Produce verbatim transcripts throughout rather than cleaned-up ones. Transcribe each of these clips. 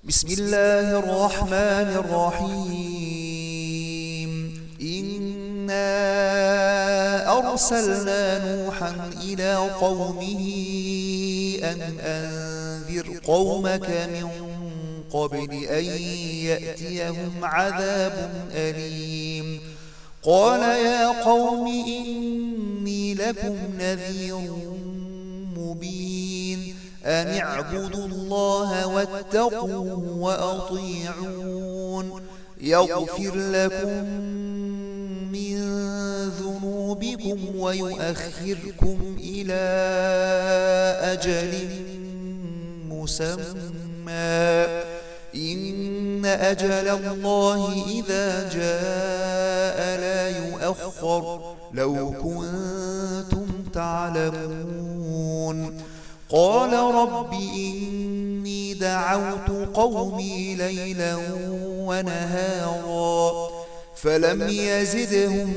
بسم الله الرحمن الرحيم. إنا أرسلنا نوحا إلى قومه أن أنذر قومك من قبل أن يأتيهم عذاب أليم. قال يا قوم إني لكم نذير مبين. أن اعبدوا الله واتقوه وأطيعون يغفر لكم من ذنوبكم ويؤخركم إلى أجل مسمى. إن أجل الله إذا جاء لا يؤخر لو كنتم تعلمون. قال رب إني دعوت قومي ليلا ونهارا فلم يزدهم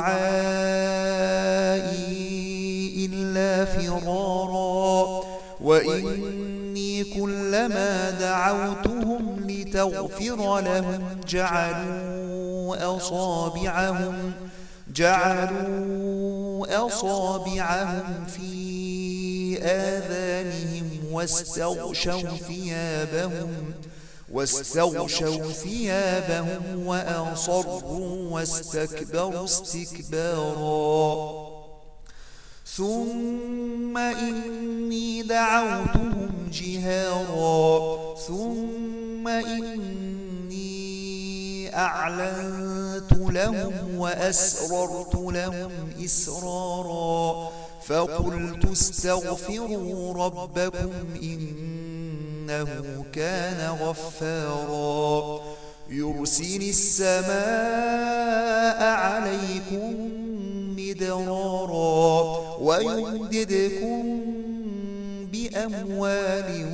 دعائي إلا فرارا. وإني كلما دعوتهم لتغفر لهم جعلوا أصابعهم جعلوا أصابعهم في آذانهم واستغشوا ثيابهم واستغشوا ثيابهم وأصروا واستكبروا استكبارا. ثم إني دعوتهم جهارا ثم إني أعلنت لهم وأسررت لهم إسرارا. فقلت استغفروا ربكم إنه كان غفارا. يرسل السماء عليكم مدرارا ويمددكم بأموال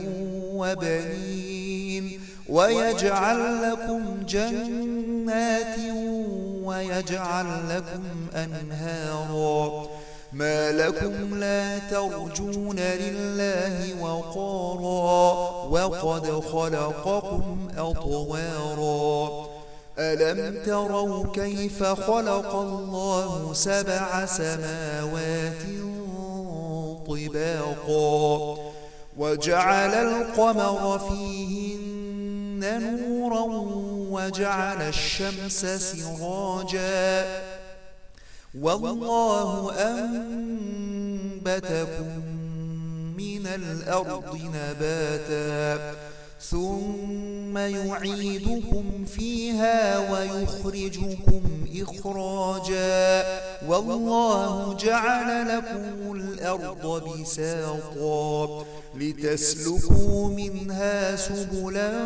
وبنين ويجعل لكم جنات ويجعل لكم أنهارا. ما لكم لا ترجون لله وقارا وقد خلقكم أطوارا. ألم تروا كيف خلق الله سبع سماوات طباقا وجعل القمر فيهن نورا وجعل الشمس سراجا والله أنبتكم من الأرض نباتا ثم يعيدكم فيها ويخرجكم إخراجا. والله جعل لكم الأرض بساطا لتسلكوا منها سبلا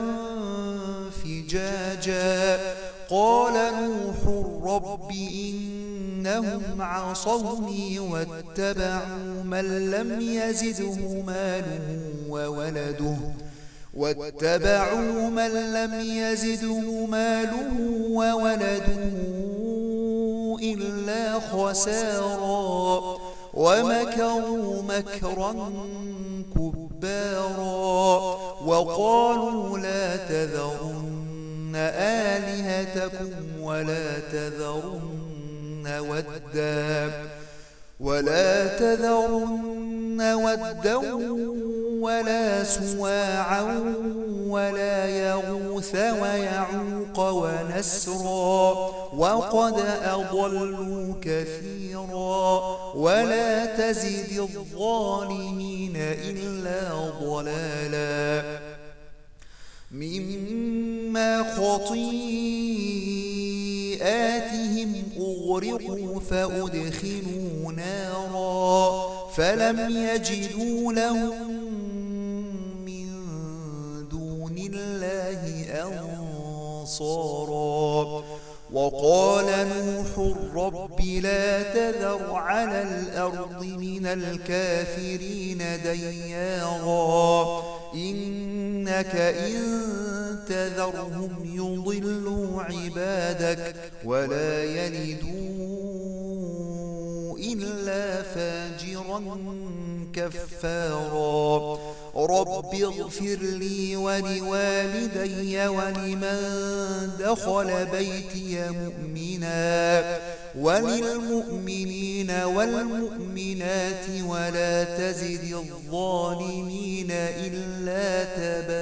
فجاجا. قال نوح رب إنهم عصوني واتبعوا من لم يزده ماله وولده واتبعوا من لم يزده ماله وولده إلا خسارا. ومكروا مكرا كبارا وقالوا لا تذرن آلهتكم ولا تذرن ودا ولا تذرن ودا ولا سواعا ولا يغوث ويعوق ونسرا وقد أضلوا كثيرا ولا تزد الظالمين إلا ضلالا. مما خطيئاتهم أغرقوا فأدخلوا نارا فلم يجدوا لهم من دون الله أنصارا. وقال نوح رب لا تذر على الأرض من الكافرين ديارا إنك إن تذرهم يضلوا عبادك ولا يلدوا إلا فاجرا كفارا. رب اغفر لي ولوالدي ولمن دخل بيتي مؤمنا وللمؤمنين والمؤمنات ولا تزد الظالمين إلا تبارا.